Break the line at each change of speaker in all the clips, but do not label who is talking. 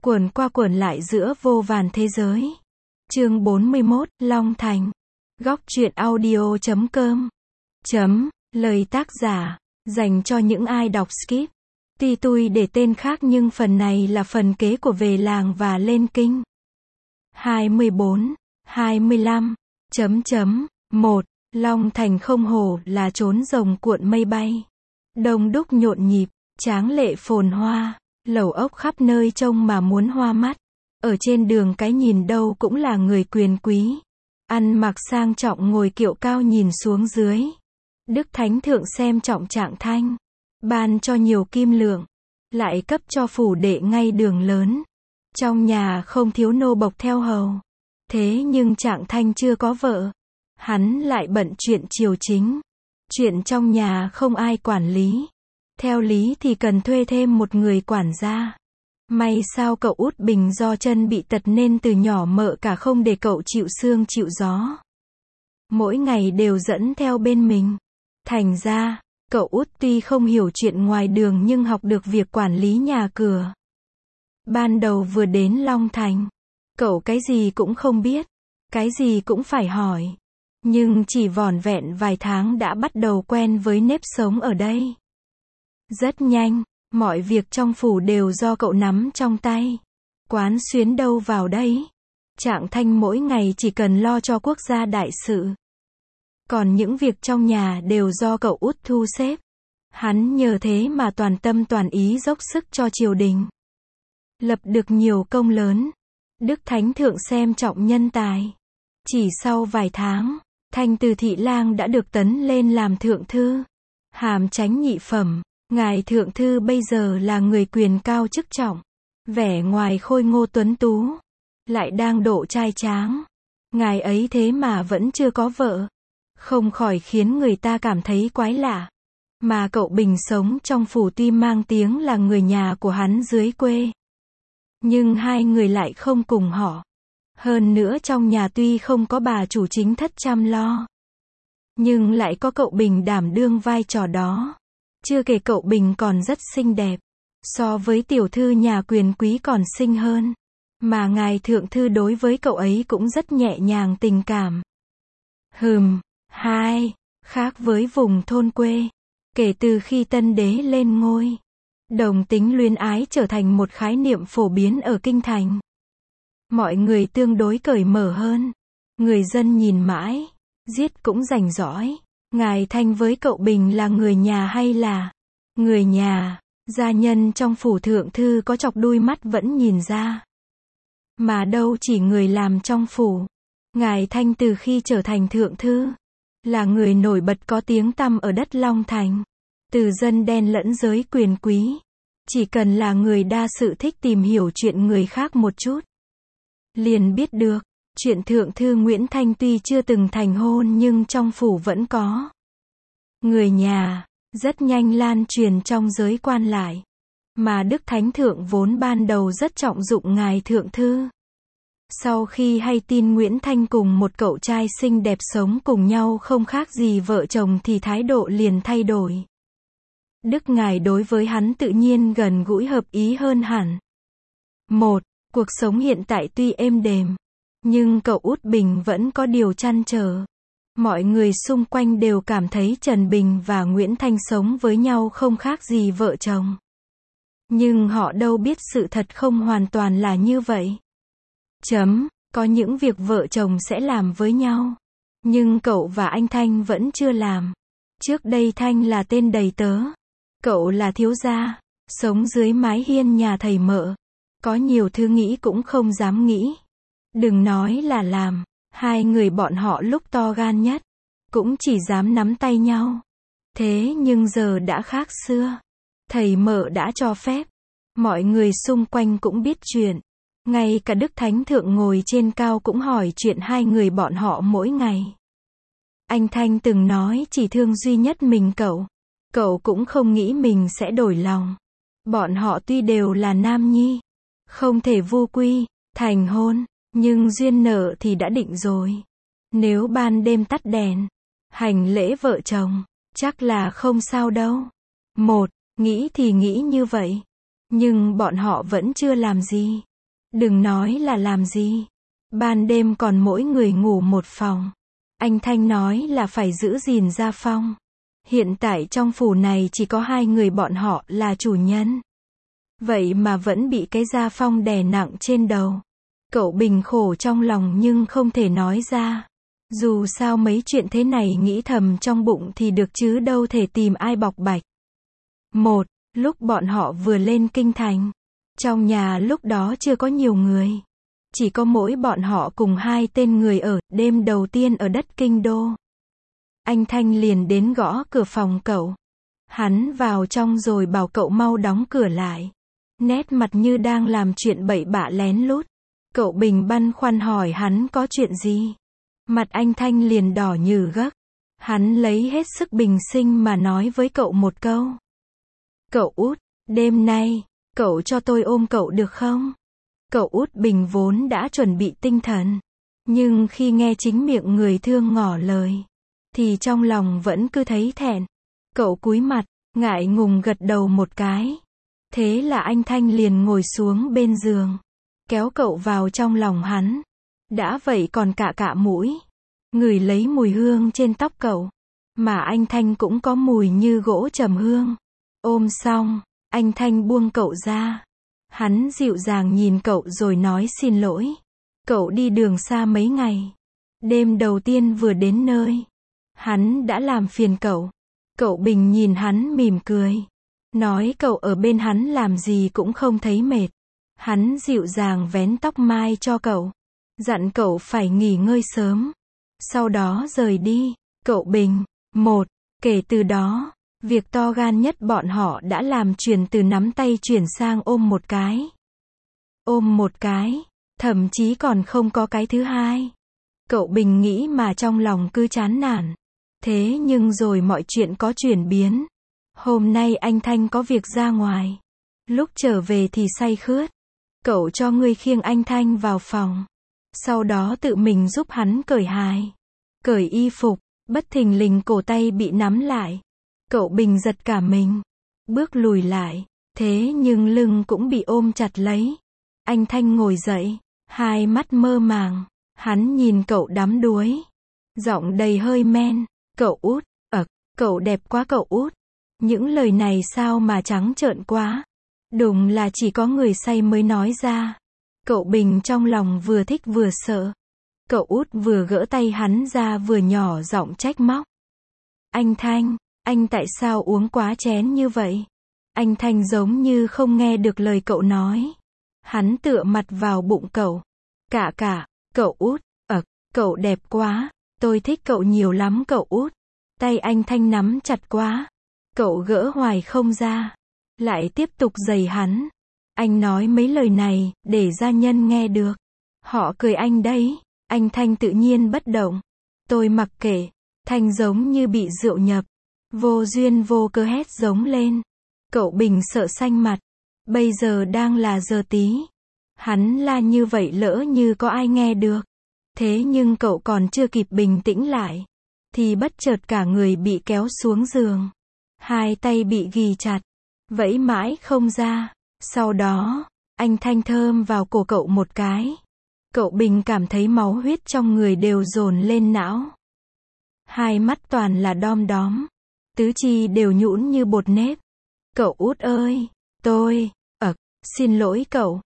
quẩn qua quẩn lại giữa vô vàn thế giới. Chương 41, Long Thành. Góc truyện audio.com. Lời tác giả, dành cho những ai đọc skip. Tuy tui để tên khác nhưng phần này là phần kế của Về Làng và Lên Kinh. 24, 25. 1. Long Thành không hổ là trốn rồng cuộn mây bay. Đông đúc nhộn nhịp, tráng lệ phồn hoa, lầu ốc khắp nơi trông mà muốn hoa mắt. Ở trên đường cái nhìn đâu cũng là người quyền quý. Ăn mặc sang trọng ngồi kiệu cao nhìn xuống dưới. Đức Thánh Thượng xem trọng Trạng Thanh. Ban cho nhiều kim lượng. Lại cấp cho phủ đệ ngay đường lớn. Trong nhà không thiếu nô bộc theo hầu. Thế nhưng Trạng Thanh chưa có vợ. Hắn lại bận chuyện triều chính. Chuyện trong nhà không ai quản lý. Theo lý thì cần thuê thêm một người quản gia. May sao cậu út Bình do chân bị tật nên từ nhỏ mợ cả không để cậu chịu sương chịu gió. Mỗi ngày đều dẫn theo bên mình. Thành ra, cậu út tuy không hiểu chuyện ngoài đường nhưng học được việc quản lý nhà cửa. Ban đầu vừa đến Long Thành, cậu cái gì cũng không biết, cái gì cũng phải hỏi. Nhưng chỉ vỏn vẹn vài tháng đã bắt đầu quen với nếp sống ở đây. Rất nhanh, mọi việc trong phủ đều do cậu nắm trong tay. Quán xuyến đâu vào đấy. Trạng Thanh mỗi ngày chỉ cần lo cho quốc gia đại sự. Còn những việc trong nhà đều do cậu út thu xếp. Hắn nhờ thế mà toàn tâm toàn ý dốc sức cho triều đình. Lập được nhiều công lớn. Đức Thánh Thượng xem trọng nhân tài. Chỉ sau vài tháng, Thanh từ thị lang đã được tấn lên làm thượng thư. Hàm chánh nhị phẩm. Ngài thượng thư bây giờ là người quyền cao chức trọng. Vẻ ngoài khôi ngô tuấn tú. Lại đang độ trai tráng. Ngài ấy thế mà vẫn chưa có vợ. Không khỏi khiến người ta cảm thấy quái lạ. Mà cậu Bình sống trong phủ tuy mang tiếng là người nhà của hắn dưới quê. Nhưng hai người lại không cùng họ. Hơn nữa trong nhà tuy không có bà chủ chính thất chăm lo. Nhưng lại có cậu Bình đảm đương vai trò đó. Chưa kể cậu Bình còn rất xinh đẹp. So với tiểu thư nhà quyền quý còn xinh hơn. Mà ngài thượng thư đối với cậu ấy cũng rất nhẹ nhàng tình cảm. Khác với vùng thôn quê. Kể từ khi tân đế lên ngôi, đồng tính luyến ái trở thành một khái niệm phổ biến ở kinh thành. Mọi người tương đối cởi mở hơn. Người dân nhìn mãi, giết cũng rành rõi. Ngài Thanh với cậu Bình là người nhà hay là người nhà? Gia nhân trong phủ thượng thư có chọc đuôi mắt vẫn nhìn ra. Mà đâu chỉ người làm trong phủ. Ngài Thanh từ khi trở thành thượng thư, là người nổi bật có tiếng tăm ở đất Long Thành. Từ dân đen lẫn giới quyền quý. Chỉ cần là người đa sự thích tìm hiểu chuyện người khác một chút. Liền biết được, chuyện thượng thư Nguyễn Thanh tuy chưa từng thành hôn nhưng trong phủ vẫn có. Người nhà, rất nhanh lan truyền trong giới quan lại. Mà Đức Thánh Thượng vốn ban đầu rất trọng dụng ngài thượng thư. Sau khi hay tin Nguyễn Thanh cùng một cậu trai xinh đẹp sống cùng nhau không khác gì vợ chồng thì thái độ liền thay đổi. Đức ngài đối với hắn tự nhiên gần gũi hợp ý hơn hẳn. Cuộc sống hiện tại tuy êm đềm, nhưng cậu út Bình vẫn có điều trăn trở. Mọi người xung quanh đều cảm thấy Trần Bình và Nguyễn Thanh sống với nhau không khác gì vợ chồng. Nhưng họ đâu biết sự thật không hoàn toàn là như vậy. Có những việc vợ chồng sẽ làm với nhau. Nhưng cậu và anh Thanh vẫn chưa làm. Trước đây Thanh là tên đầy tớ. Cậu là thiếu gia, sống dưới mái hiên nhà thầy mợ. Có nhiều thứ nghĩ cũng không dám nghĩ. Đừng nói là làm. Hai người bọn họ lúc to gan nhất, cũng chỉ dám nắm tay nhau. Thế nhưng giờ đã khác xưa. Thầy mợ đã cho phép. Mọi người xung quanh cũng biết chuyện. Ngay cả Đức Thánh Thượng ngồi trên cao cũng hỏi chuyện hai người bọn họ mỗi ngày. Anh Thanh từng nói chỉ thương duy nhất mình cậu. Cậu cũng không nghĩ mình sẽ đổi lòng. Bọn họ tuy đều là nam nhi, không thể vu quy, thành hôn. Nhưng duyên nợ thì đã định rồi. Nếu ban đêm tắt đèn, hành lễ vợ chồng, chắc là không sao đâu. Nghĩ thì nghĩ như vậy. Nhưng bọn họ vẫn chưa làm gì. Đừng nói là làm gì. Ban đêm còn mỗi người ngủ một phòng. Anh Thanh nói là phải giữ gìn gia phong. Hiện tại trong phủ này chỉ có 2 người bọn họ là chủ nhân. Vậy mà vẫn bị cái gia phong đè nặng trên đầu. Cậu Bình khổ trong lòng nhưng không thể nói ra. Dù sao mấy chuyện thế này nghĩ thầm trong bụng thì được chứ đâu thể tìm ai bộc bạch. Lúc bọn họ vừa lên kinh thành. Trong nhà lúc đó chưa có nhiều người. Chỉ có mỗi bọn họ cùng 2 tên người ở, đêm đầu tiên ở đất kinh đô. Anh Thanh liền đến gõ cửa phòng cậu. Hắn vào trong rồi bảo cậu mau đóng cửa lại. Nét mặt như đang làm chuyện bậy bạ lén lút. Cậu Bình băn khoăn hỏi hắn có chuyện gì. Mặt anh Thanh liền đỏ như gấc. Hắn lấy hết sức bình sinh mà nói với cậu một câu. Cậu Út, đêm nay, cậu cho tôi ôm cậu được không? Cậu Út Bình vốn đã chuẩn bị tinh thần. Nhưng khi nghe chính miệng người thương ngỏ lời, thì trong lòng vẫn cứ thấy thẹn. Cậu cúi mặt, ngại ngùng gật đầu một cái. Thế là anh Thanh liền ngồi xuống bên giường. Kéo cậu vào trong lòng hắn. Đã vậy còn cạ mũi. Ngửi lấy mùi hương trên tóc cậu. Mà anh Thanh cũng có mùi như gỗ trầm hương. Ôm xong, anh Thanh buông cậu ra. Hắn dịu dàng nhìn cậu rồi nói xin lỗi. Cậu đi đường xa mấy ngày. Đêm đầu tiên vừa đến nơi. Hắn đã làm phiền cậu. Cậu Bình nhìn hắn mỉm cười. Nói cậu ở bên hắn làm gì cũng không thấy mệt. Hắn dịu dàng vén tóc mai cho cậu. Dặn cậu phải nghỉ ngơi sớm. Sau đó rời đi. Cậu Bình. Kể từ đó, việc to gan nhất bọn họ đã làm chuyển từ nắm tay chuyển sang ôm một cái. Ôm một cái. Thậm chí còn không có cái thứ hai. Cậu Bình nghĩ mà trong lòng cứ chán nản. Thế nhưng rồi mọi chuyện có chuyển biến. Hôm nay anh Thanh có việc ra ngoài. Lúc trở về thì say khướt. Cậu cho người khiêng anh Thanh vào phòng. Sau đó tự mình giúp hắn cởi hài. Cởi y phục. Bất thình lình cổ tay bị nắm lại. Cậu Bình giật cả mình. Bước lùi lại. Thế nhưng lưng cũng bị ôm chặt lấy. Anh Thanh ngồi dậy. Hai mắt mơ màng. Hắn nhìn cậu đắm đuối. Giọng đầy hơi men. Cậu Út. Cậu đẹp quá cậu Út. Những lời này sao mà trắng trợn quá. Đúng là chỉ có người say mới nói ra. Cậu Bình trong lòng vừa thích vừa sợ. Cậu Út vừa gỡ tay hắn ra vừa nhỏ giọng trách móc. Anh Thanh, anh tại sao uống quá chén như vậy? Anh Thanh giống như không nghe được lời cậu nói. Hắn tựa mặt vào bụng cậu. Cậu Út, cậu đẹp quá. Tôi thích cậu nhiều lắm cậu Út. Tay anh Thanh nắm chặt quá. Cậu gỡ hoài không ra. Lại tiếp tục giày hắn. Anh nói mấy lời này, để gia nhân nghe được. Họ cười anh đấy. Anh Thanh tự nhiên bất động. Tôi mặc kệ. Thanh giống như bị rượu nhập. Vô duyên vô cớ hét giống lên. Cậu Bình sợ xanh mặt. Bây giờ đang là giờ tí. Hắn la như vậy lỡ như có ai nghe được. Thế nhưng cậu còn chưa kịp bình tĩnh lại. Thì bất chợt cả người bị kéo xuống giường. Hai tay bị ghì chặt. Vẫy mãi không ra. Sau đó, anh Thanh thơm vào cổ cậu một cái. Cậu Bình cảm thấy máu huyết trong người đều dồn lên não. Hai mắt toàn là đom đóm. Tứ chi đều nhũn như bột nếp. Cậu Út ơi, tôi, xin lỗi cậu.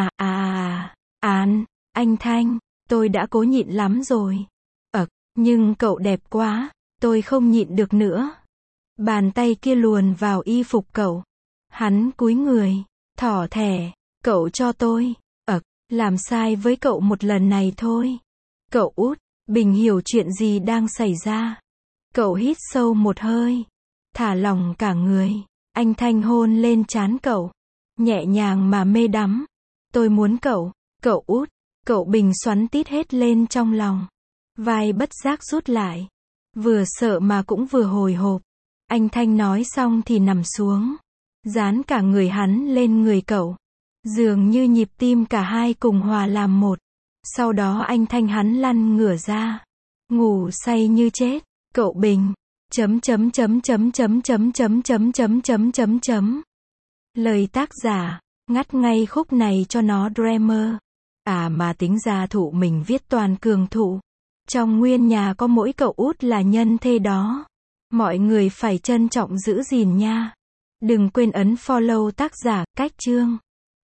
Anh Thanh, tôi đã cố nhịn lắm rồi. Nhưng cậu đẹp quá, tôi không nhịn được nữa. Bàn tay kia luồn vào y phục cậu. Hắn cúi người, thỏ thẻ, cậu cho tôi. Làm sai với cậu một lần này thôi. Cậu Út, Bình hiểu chuyện gì đang xảy ra. Cậu hít sâu một hơi. Thả lỏng cả người. Anh Thanh hôn lên trán cậu. Nhẹ nhàng mà mê đắm. Tôi muốn cậu Út. Cậu Bình xoắn tít hết lên trong lòng. Vai bất giác rút lại. Vừa sợ mà cũng vừa hồi hộp. Anh Thanh nói xong thì nằm xuống. Dán cả người hắn lên người cậu. Dường như nhịp tim cả hai cùng hòa làm một. Sau đó anh Thanh hắn lăn ngửa ra. Ngủ say như chết. Cậu Bình. Lời tác giả. Ngắt ngay khúc này cho nó Dreamer. À mà tính ra thụ mình viết toàn cường thụ. Trong nguyên nhà có mỗi cậu út là nhân thê đó. Mọi người phải trân trọng giữ gìn nha. Đừng quên ấn follow tác giả, Cách Chương.